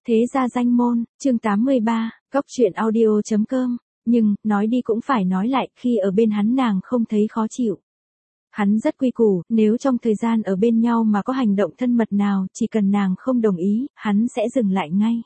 Thế gia danh môn, chương 83, Cóc truyện audio.com, nhưng, nói đi cũng phải nói lại, khi ở bên hắn nàng không thấy khó chịu. Hắn rất quy củ, nếu trong thời gian ở bên nhau mà có hành động thân mật nào, chỉ cần nàng không đồng ý, hắn sẽ dừng lại ngay.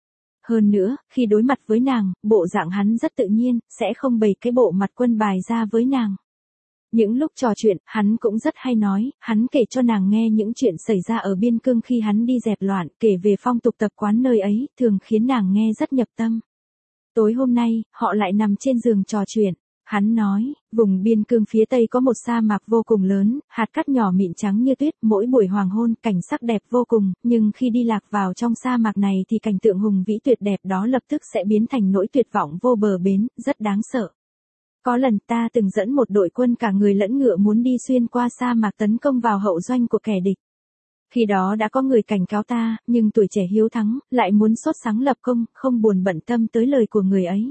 Hơn nữa, khi đối mặt với nàng, bộ dạng hắn rất tự nhiên, sẽ không bày cái bộ mặt quân bài ra với nàng. Những lúc trò chuyện, hắn cũng rất hay nói, hắn kể cho nàng nghe những chuyện xảy ra ở biên cương khi hắn đi dẹp loạn, kể về phong tục tập quán nơi ấy, thường khiến nàng nghe rất nhập tâm. Tối hôm nay, họ lại nằm trên giường trò chuyện. Hắn nói, vùng biên cương phía tây có một sa mạc vô cùng lớn, hạt cát nhỏ mịn trắng như tuyết, mỗi buổi hoàng hôn, cảnh sắc đẹp vô cùng, nhưng khi đi lạc vào trong sa mạc này thì cảnh tượng hùng vĩ tuyệt đẹp đó lập tức sẽ biến thành nỗi tuyệt vọng vô bờ bến, rất đáng sợ. Có lần ta từng dẫn một đội quân cả người lẫn ngựa muốn đi xuyên qua sa mạc tấn công vào hậu doanh của kẻ địch. Khi đó đã có người cảnh cáo ta, nhưng tuổi trẻ hiếu thắng, lại muốn sốt sắng lập công, không buồn bận tâm tới lời của người ấy.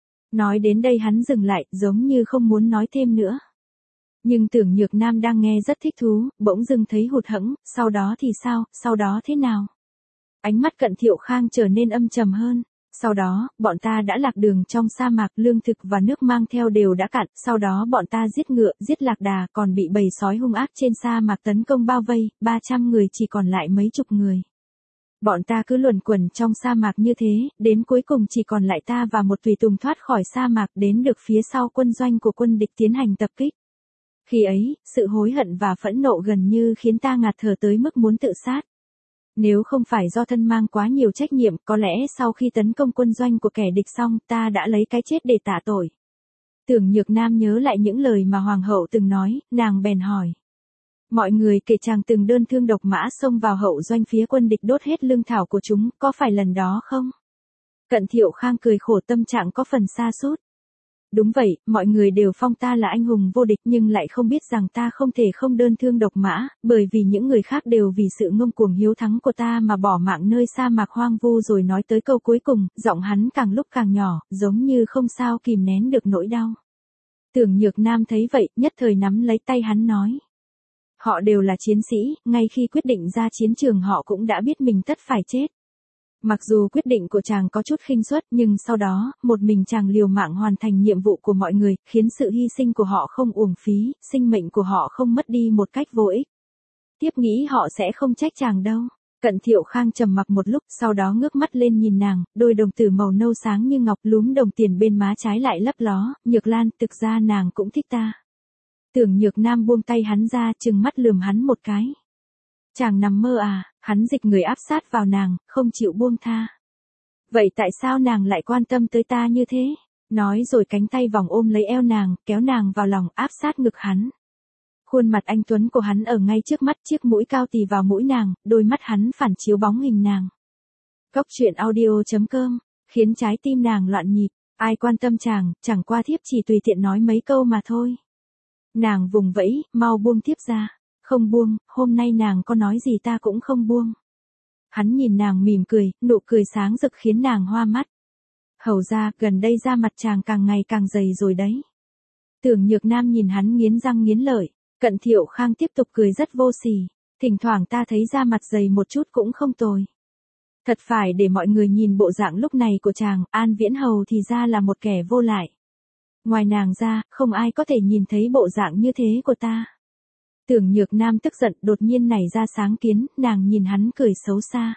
Nói đến đây hắn dừng lại, giống như không muốn nói thêm nữa. Nhưng Tưởng Nhược Nam đang nghe rất thích thú, bỗng dưng thấy hụt hẫng, sau đó thì sao, sau đó thế nào? Ánh mắt Cận Thiệu Khang trở nên âm trầm hơn. Sau đó, bọn ta đã lạc đường trong sa mạc, lương thực và nước mang theo đều đã cạn, sau đó bọn ta giết ngựa, giết lạc đà, còn bị bầy sói hung ác trên sa mạc tấn công bao vây, 300 người chỉ còn lại mấy chục người. Bọn ta cứ luẩn quẩn trong sa mạc như thế, đến cuối cùng chỉ còn lại ta và một tùy tùng thoát khỏi sa mạc đến được phía sau quân doanh của quân địch tiến hành tập kích. Khi ấy, sự hối hận và phẫn nộ gần như khiến ta ngạt thở tới mức muốn tự sát. Nếu không phải do thân mang quá nhiều trách nhiệm, có lẽ sau khi tấn công quân doanh của kẻ địch xong, ta đã lấy cái chết để tạ tội. Tưởng Nhược Nam nhớ lại những lời mà Hoàng hậu từng nói, nàng bèn hỏi. Mọi người kể chàng từng đơn thương độc mã xông vào hậu doanh phía quân địch đốt hết lương thảo của chúng, có phải lần đó không? Cận Thiệu Khang cười khổ, tâm trạng có phần sa sút. Đúng vậy, mọi người đều phong ta là anh hùng vô địch nhưng lại không biết rằng ta không thể không đơn thương độc mã, bởi vì những người khác đều vì sự ngông cuồng hiếu thắng của ta mà bỏ mạng nơi sa mạc hoang vu. Rồi nói tới câu cuối cùng, giọng hắn càng lúc càng nhỏ, giống như không sao kìm nén được nỗi đau. Tưởng Nhược Nam thấy vậy, nhất thời nắm lấy tay hắn nói. Họ đều là chiến sĩ, ngay khi quyết định ra chiến trường họ cũng đã biết mình tất phải chết. Mặc dù quyết định của chàng có chút khinh suất, nhưng sau đó, một mình chàng liều mạng hoàn thành nhiệm vụ của mọi người, khiến sự hy sinh của họ không uổng phí, sinh mệnh của họ không mất đi một cách vô ích. Tiếp nghĩ họ sẽ không trách chàng đâu. Cận Thiệu Khang trầm mặc một lúc, sau đó ngước mắt lên nhìn nàng, đôi đồng tử màu nâu sáng như ngọc, lúm đồng tiền bên má trái lại lấp ló. Nhược Lan, thực ra nàng cũng thích ta. Tưởng Nhược Nam buông tay hắn ra, trừng mắt lườm hắn một cái. Chàng nằm mơ à? Hắn dịch người áp sát vào nàng, không chịu buông tha. Vậy tại sao nàng lại quan tâm tới ta như thế? Nói rồi cánh tay vòng ôm lấy eo nàng, kéo nàng vào lòng, áp sát ngực hắn. Khuôn mặt anh tuấn của hắn ở ngay trước mắt, chiếc mũi cao tì vào mũi nàng, đôi mắt hắn phản chiếu bóng hình nàng. Cóc truyện audio.com, khiến trái tim nàng loạn nhịp. Ai quan tâm chàng, chẳng qua thiếp chỉ tùy tiện nói mấy câu mà thôi. Nàng vùng vẫy, mau buông thiếp ra. Không buông, hôm nay nàng có nói gì ta cũng không buông. Hắn nhìn nàng mỉm cười, nụ cười sáng rực khiến nàng hoa mắt. Hầu ra, gần đây da mặt chàng càng ngày càng dày rồi đấy. Tưởng Nhược Nam nhìn hắn nghiến răng nghiến lợi. Cận Thiệu Khang tiếp tục cười rất vô sỉ. Thỉnh thoảng ta thấy da mặt dày một chút cũng không tồi. Thật phải để mọi người nhìn bộ dạng lúc này của chàng, An Viễn Hầu thì ra là một kẻ vô lại. Ngoài nàng ra, không ai có thể nhìn thấy bộ dạng như thế của ta. Tưởng Nhược Nam tức giận, đột nhiên nảy ra sáng kiến, nàng nhìn hắn cười xấu xa.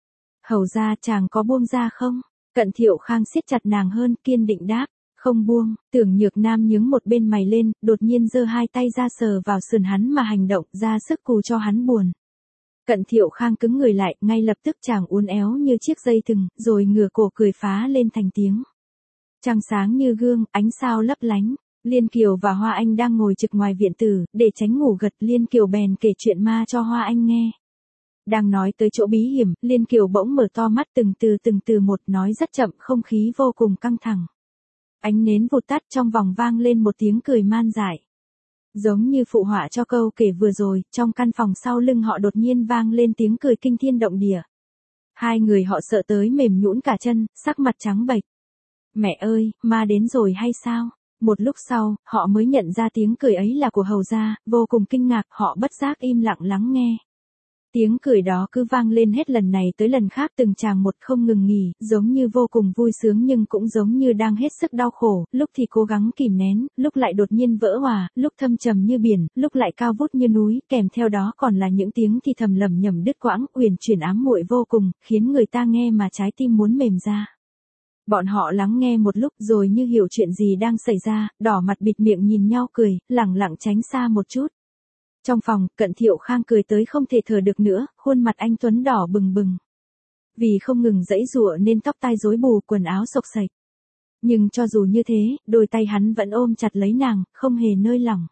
Hầu ra, chàng có buông ra không? Cận Thiệu Khang siết chặt nàng hơn, kiên định đáp, không buông. Tưởng Nhược Nam nhướng một bên mày lên, đột nhiên giơ hai tay ra sờ vào sườn hắn mà hành động, ra sức cù cho hắn buồn. Cận Thiệu Khang cứng người lại, ngay lập tức chàng uốn éo như chiếc dây thừng, rồi ngửa cổ cười phá lên thành tiếng. Trăng sáng như gương, ánh sao lấp lánh. Liên Kiều và Hoa Anh đang ngồi trực ngoài viện tử, để tránh ngủ gật, Liên Kiều bèn kể chuyện ma cho Hoa Anh nghe. Đang nói tới chỗ bí hiểm, Liên Kiều bỗng mở to mắt từng từ một, nói rất chậm, không khí vô cùng căng thẳng. Ánh nến vụt tắt, trong vòng vang lên một tiếng cười man dại. Giống như phụ họa cho câu kể vừa rồi, trong căn phòng sau lưng họ đột nhiên vang lên tiếng cười kinh thiên động địa. Hai người họ sợ tới mềm nhũn cả chân, sắc mặt trắng bệch. Mẹ ơi, ma đến rồi hay sao? Một lúc sau, họ mới nhận ra tiếng cười ấy là của hầu gia, vô cùng kinh ngạc, họ bất giác im lặng lắng nghe. Tiếng cười đó cứ vang lên hết lần này tới lần khác từng chàng một không ngừng nghỉ, giống như vô cùng vui sướng nhưng cũng giống như đang hết sức đau khổ, lúc thì cố gắng kìm nén, lúc lại đột nhiên vỡ òa, lúc thâm trầm như biển, lúc lại cao vút như núi, kèm theo đó còn là những tiếng thì thầm lẩm nhẩm đứt quãng, uyển chuyển ám muội vô cùng, khiến người ta nghe mà trái tim muốn mềm ra. Bọn họ lắng nghe một lúc rồi như hiểu chuyện gì đang xảy ra, đỏ mặt bịt miệng nhìn nhau cười, lẳng lặng tránh xa một chút. Trong phòng, Cận Thiệu Khang cười tới không thể thở được nữa, khuôn mặt anh tuấn đỏ bừng bừng. Vì không ngừng giãy giụa nên tóc tai rối bù, quần áo xộc xệch. Nhưng cho dù như thế, đôi tay hắn vẫn ôm chặt lấy nàng, không hề nơi lỏng.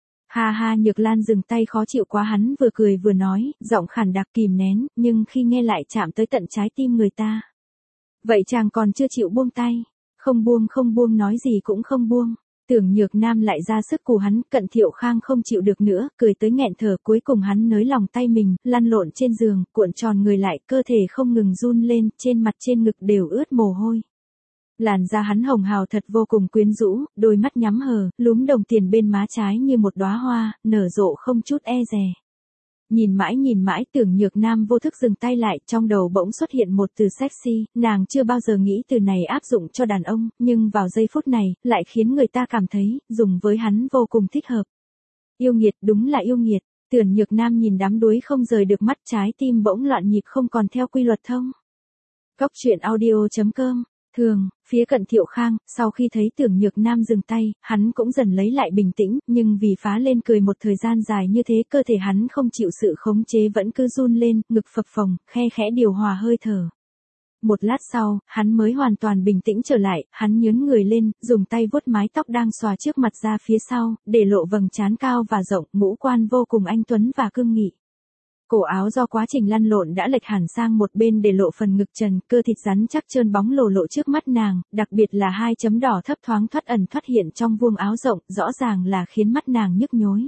Ha ha, Nhược Lan dừng tay khó chịu quá, hắn vừa cười vừa nói, giọng khàn đặc kìm nén, nhưng khi nghe lại chạm tới tận trái tim người ta. Vậy chàng còn chưa chịu buông tay? Không buông, nói gì cũng không buông. Tưởng Nhược Nam lại ra sức cù hắn, Cận Thiệu Khang không chịu được nữa, cười tới nghẹn thở, cuối cùng hắn nới lòng tay mình, lăn lộn trên giường, cuộn tròn người lại, cơ thể không ngừng run lên, trên mặt trên ngực đều ướt mồ hôi. Làn da hắn hồng hào thật vô cùng quyến rũ, đôi mắt nhắm hờ, lúm đồng tiền bên má trái như một đóa hoa, nở rộ không chút e dè. Nhìn mãi, Tưởng Nhược Nam vô thức dừng tay lại, trong đầu bỗng xuất hiện một từ sexy, nàng chưa bao giờ nghĩ từ này áp dụng cho đàn ông, nhưng vào giây phút này, lại khiến người ta cảm thấy, dùng với hắn vô cùng thích hợp. Yêu nghiệt, đúng là yêu nghiệt. Tưởng Nhược Nam nhìn đám đuối không rời được mắt, trái tim bỗng loạn nhịp không còn theo quy luật thông. Góc truyện audio.com. Thường, phía Cận Thiệu Khang, sau khi thấy Tưởng Nhược Nam dừng tay, hắn cũng dần lấy lại bình tĩnh, nhưng vì phá lên cười một thời gian dài như thế, cơ thể hắn không chịu sự khống chế vẫn cứ run lên, ngực phập phồng, khe khẽ điều hòa hơi thở. Một lát sau, hắn mới hoàn toàn bình tĩnh trở lại, hắn nhướng người lên, dùng tay vuốt mái tóc đang xòa trước mặt ra phía sau, để lộ vầng trán cao và rộng, ngũ quan vô cùng anh tuấn và cương nghị. Cổ áo do quá trình lăn lộn đã lệch hẳn sang một bên để lộ phần ngực trần, cơ thịt rắn chắc trơn bóng lồ lộ trước mắt nàng, đặc biệt là hai chấm đỏ thấp thoáng thoát ẩn thoát hiện trong vuông áo rộng, rõ ràng là khiến mắt nàng nhức nhối.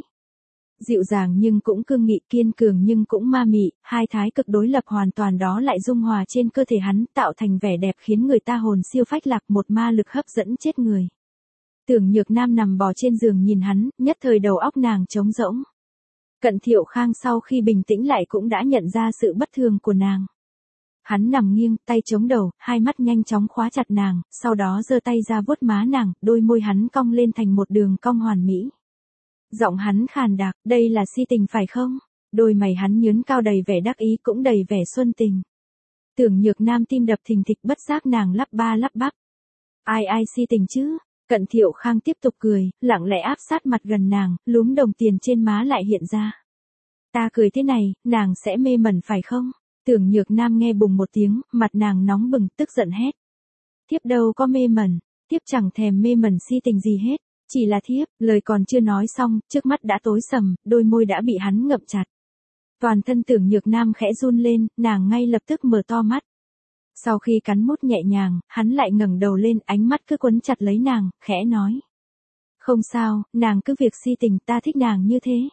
Dịu dàng nhưng cũng cương nghị, kiên cường nhưng cũng ma mị, hai thái cực đối lập hoàn toàn đó lại dung hòa trên cơ thể hắn, tạo thành vẻ đẹp khiến người ta hồn siêu phách lạc, một ma lực hấp dẫn chết người. Tưởng Nhược Nam nằm bò trên giường nhìn hắn, nhất thời đầu óc nàng trống rỗng. Cận Thiệu Khang sau khi bình tĩnh lại cũng đã nhận ra sự bất thường của nàng. Hắn nằm nghiêng, tay chống đầu, hai mắt nhanh chóng khóa chặt nàng, sau đó giơ tay ra vuốt má nàng, đôi môi hắn cong lên thành một đường cong hoàn mỹ. Giọng hắn khàn đặc, đây là si tình phải không? Đôi mày hắn nhướng cao đầy vẻ đắc ý cũng đầy vẻ xuân tình. Tưởng Nhược Nam tim đập thình thịch, bất giác nàng lắp ba lắp bắp. Ai si tình chứ? Cận Thiệu Khang tiếp tục cười, lặng lẽ áp sát mặt gần nàng, lúm đồng tiền trên má lại hiện ra. Ta cười thế này, nàng sẽ mê mẩn phải không? Tưởng Nhược Nam nghe bùng một tiếng, mặt nàng nóng bừng, tức giận hét. Thiếp đâu có mê mẩn, thiếp chẳng thèm mê mẩn si tình gì hết, chỉ là thiếp, lời còn chưa nói xong, trước mắt đã tối sầm, đôi môi đã bị hắn ngậm chặt. Toàn thân Tưởng Nhược Nam khẽ run lên, nàng ngay lập tức mở to mắt. Sau khi cắn mút nhẹ nhàng, hắn lại ngẩng đầu lên, ánh mắt cứ quấn chặt lấy nàng, khẽ nói. Không sao, nàng cứ việc si tình, ta thích nàng như thế.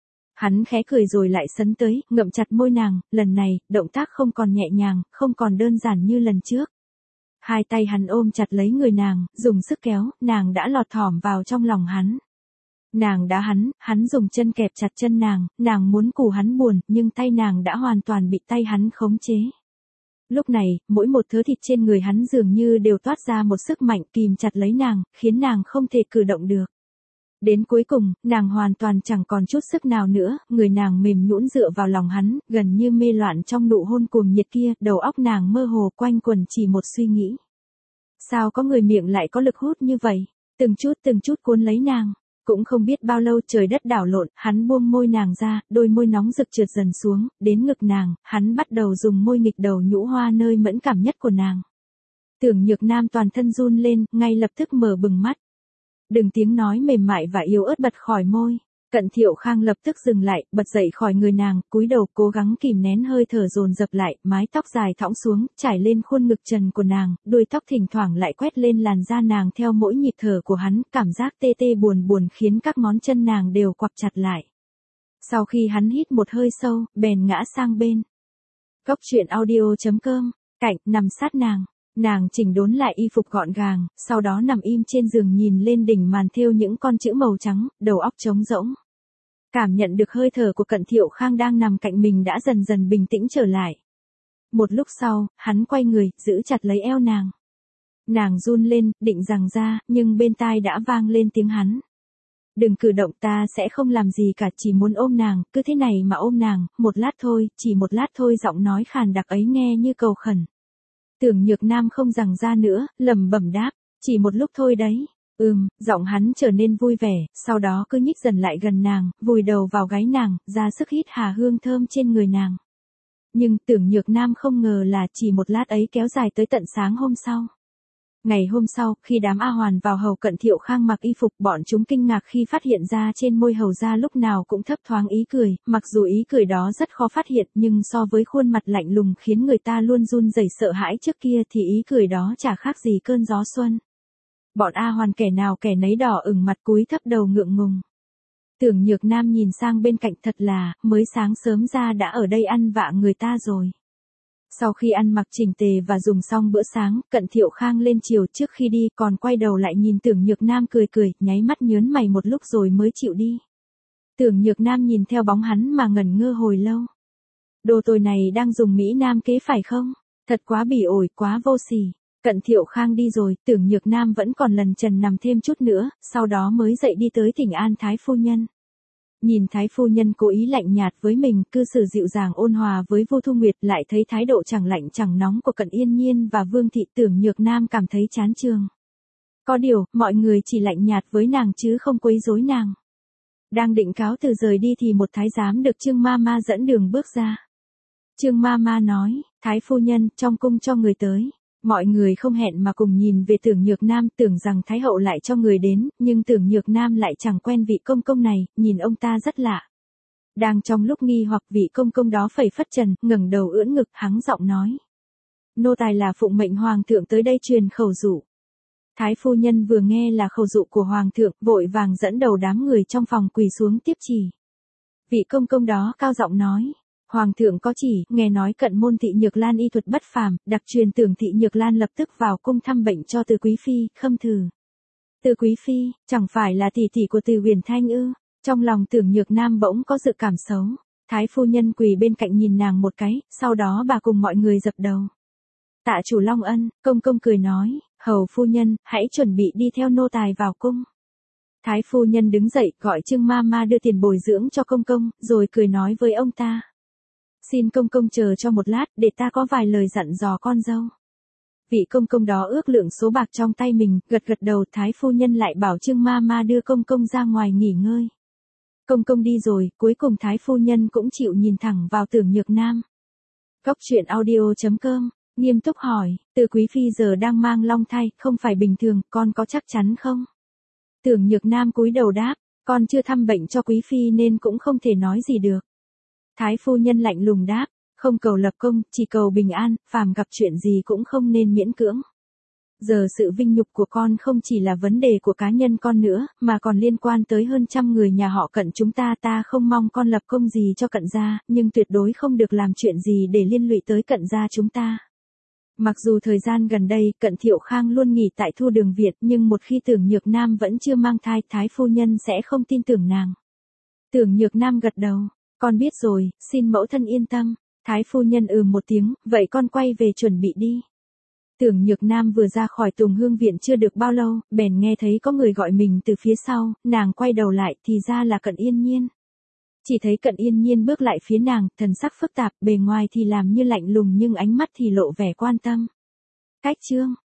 Hắn khẽ cười rồi lại sấn tới, ngậm chặt môi nàng, lần này, động tác không còn nhẹ nhàng, không còn đơn giản như lần trước. Hai tay hắn ôm chặt lấy người nàng, dùng sức kéo, nàng đã lọt thỏm vào trong lòng hắn. Nàng đá hắn dùng chân kẹp chặt chân nàng muốn cù hắn buồn, nhưng tay nàng đã hoàn toàn bị tay hắn khống chế. Lúc này, mỗi một thớ thịt trên người hắn dường như đều toát ra một sức mạnh kìm chặt lấy nàng, khiến nàng không thể cử động được. Đến cuối cùng, nàng hoàn toàn chẳng còn chút sức nào nữa, người nàng mềm nhũn dựa vào lòng hắn, gần như mê loạn trong nụ hôn cuồng nhiệt kia, đầu óc nàng mơ hồ quanh quẩn chỉ một suy nghĩ. Sao có người miệng lại có lực hút như vậy, từng chút cuốn lấy nàng. Cũng không biết bao lâu trời đất đảo lộn, hắn buông môi nàng ra, đôi môi nóng rực trượt dần xuống, đến ngực nàng, hắn bắt đầu dùng môi nghịch đầu nhũ hoa nơi mẫn cảm nhất của nàng. Tưởng Nhược Nam toàn thân run lên, ngay lập tức mở bừng mắt. Đừng tiếng nói mềm mại và yếu ớt bật khỏi môi. Cận Thiệu Khang lập tức dừng lại, bật dậy khỏi người nàng, cúi đầu cố gắng kìm nén hơi thở dồn dập lại, mái tóc dài thõng xuống, trải lên khuôn ngực trần của nàng, đuôi tóc thỉnh thoảng lại quét lên làn da nàng theo mỗi nhịp thở của hắn, cảm giác tê tê buồn khiến các ngón chân nàng đều quặp chặt lại. Sau khi hắn hít một hơi sâu, bèn ngã sang bên. Góc truyện audio.com, cạnh, nằm sát nàng. Nàng chỉnh đốn lại y phục gọn gàng, sau đó nằm im trên giường nhìn lên đỉnh màn thêu những con chữ màu trắng, đầu óc trống rỗng. Cảm nhận được hơi thở của Cận Thiệu Khang đang nằm cạnh mình đã dần dần bình tĩnh trở lại. Một lúc sau, hắn quay người, giữ chặt lấy eo nàng. Nàng run lên, định giằng ra, nhưng bên tai đã vang lên tiếng hắn. Đừng cử động, ta sẽ không làm gì cả, chỉ muốn ôm nàng, cứ thế này mà ôm nàng, một lát thôi, chỉ một lát thôi. Giọng nói khàn đặc ấy nghe như cầu khẩn. Tưởng Nhược Nam không giằng ra nữa, lẩm bẩm đáp, chỉ một lúc thôi đấy. Giọng hắn trở nên vui vẻ, sau đó cứ nhích dần lại gần nàng, vùi đầu vào gáy nàng, ra sức hít hà hương thơm trên người nàng. Nhưng Tưởng Nhược Nam không ngờ là chỉ một lát ấy kéo dài tới tận sáng hôm sau. Ngày hôm sau, khi đám A Hoàn vào hầu Cận Thiệu Khang mặc y phục, bọn chúng kinh ngạc khi phát hiện ra trên môi hầu ra lúc nào cũng thấp thoáng ý cười, mặc dù ý cười đó rất khó phát hiện nhưng so với khuôn mặt lạnh lùng khiến người ta luôn run rẩy sợ hãi trước kia thì ý cười đó chả khác gì cơn gió xuân. Bọn A Hoàn kẻ nào kẻ nấy đỏ ửng mặt cúi thấp đầu ngượng ngùng. Tưởng Nhược Nam nhìn sang bên cạnh, thật là, mới sáng sớm ra đã ở đây ăn vạ người ta rồi. Sau khi ăn mặc chỉnh tề và dùng xong bữa sáng, Cận Thiệu Khang lên chiều trước khi đi còn quay đầu lại nhìn Tưởng Nhược Nam cười cười, nháy mắt nhớn mày một lúc rồi mới chịu đi. Tưởng Nhược Nam nhìn theo bóng hắn mà ngẩn ngơ hồi lâu. Đồ tồi này đang dùng Mỹ Nam kế phải không? Thật quá bỉ ổi, quá vô sỉ. Cận Thiệu Khang đi rồi, Tưởng Nhược Nam vẫn còn lần trần nằm thêm chút nữa, sau đó mới dậy đi tới thỉnh an Thái phu nhân. Nhìn Thái phu nhân cố ý lạnh nhạt với mình, cư xử dịu dàng ôn hòa với Vu Thu Nguyệt, lại thấy thái độ chẳng lạnh chẳng nóng của Cận Yên Nhiên và Vương thị, Tưởng Nhược Nam cảm thấy chán chường. Có điều, mọi người chỉ lạnh nhạt với nàng chứ không quấy rối nàng. Đang định cáo từ rời đi thì một thái giám được Trương Ma Ma dẫn đường bước ra. Trương Ma Ma nói, Thái phu nhân, trong cung cho người tới. Mọi người không hẹn mà cùng nhìn về Tưởng Nhược Nam, tưởng rằng Thái hậu lại cho người đến, nhưng Tưởng Nhược Nam lại chẳng quen vị công công này, nhìn ông ta rất lạ. Đang trong lúc nghi hoặc, vị công công đó phẩy phất trần, ngẩng đầu ưỡn ngực, hắng giọng nói. Nô tài là phụng mệnh hoàng thượng tới đây truyền khẩu dụ. Thái phu nhân vừa nghe là khẩu dụ của hoàng thượng, vội vàng dẫn đầu đám người trong phòng quỳ xuống tiếp chỉ. Vị công công đó cao giọng nói. Hoàng thượng có chỉ, nghe nói Cận môn thị Nhược Lan y thuật bất phàm, đặc truyền Tưởng thị Nhược Lan lập tức vào cung thăm bệnh cho Từ quý phi, khâm thử. Từ quý phi, chẳng phải là tỷ tỷ của Từ Huyền Thanh ư? Trong lòng Tưởng Nhược Nam bỗng có dự cảm xấu. Thái phu nhân quỳ bên cạnh nhìn nàng một cái, sau đó bà cùng mọi người dập đầu. Tạ chủ Long Ân, công công cười nói, hầu phu nhân, hãy chuẩn bị đi theo nô tài vào cung. Thái phu nhân đứng dậy, gọi Trương Ma Ma đưa tiền bồi dưỡng cho công công, rồi cười nói với ông ta. Xin công công chờ cho một lát, để ta có vài lời dặn dò con dâu. Vị công công đó ước lượng số bạc trong tay mình, gật gật đầu. Thái phu nhân lại bảo Trương Ma Ma đưa công công ra ngoài nghỉ ngơi. Công công đi rồi, cuối cùng Thái phu nhân cũng chịu nhìn thẳng vào Tưởng Nhược Nam. Góc truyện audio.com, nghiêm túc hỏi, Từ quý phi giờ đang mang long thai, không phải bình thường, con có chắc chắn không? Tưởng Nhược Nam cúi đầu đáp, con chưa thăm bệnh cho quý phi nên cũng không thể nói gì được. Thái phu nhân lạnh lùng đáp, không cầu lập công, chỉ cầu bình an, phàm gặp chuyện gì cũng không nên miễn cưỡng. Giờ sự vinh nhục của con không chỉ là vấn đề của cá nhân con nữa, mà còn liên quan tới hơn 100 người nhà họ Cận chúng ta. Ta không mong con lập công gì cho Cận gia, nhưng tuyệt đối không được làm chuyện gì để liên lụy tới Cận gia chúng ta. Mặc dù thời gian gần đây, Cận Thiệu Khang luôn nghỉ tại Thu Đường Việt, nhưng một khi Tưởng Nhược Nam vẫn chưa mang thai, Thái phu nhân sẽ không tin tưởng nàng. Tưởng Nhược Nam gật đầu. Con biết rồi, xin mẫu thân yên tâm. Thái phu nhân một tiếng, vậy con quay về chuẩn bị đi. Tưởng Nhược Nam vừa ra khỏi Tùng Hương viện chưa được bao lâu, bèn nghe thấy có người gọi mình từ phía sau, nàng quay đầu lại thì ra là Cận Yên Nhiên. Chỉ thấy Cận Yên Nhiên bước lại phía nàng, thần sắc phức tạp, bề ngoài thì làm như lạnh lùng nhưng ánh mắt thì lộ vẻ quan tâm. Cách chương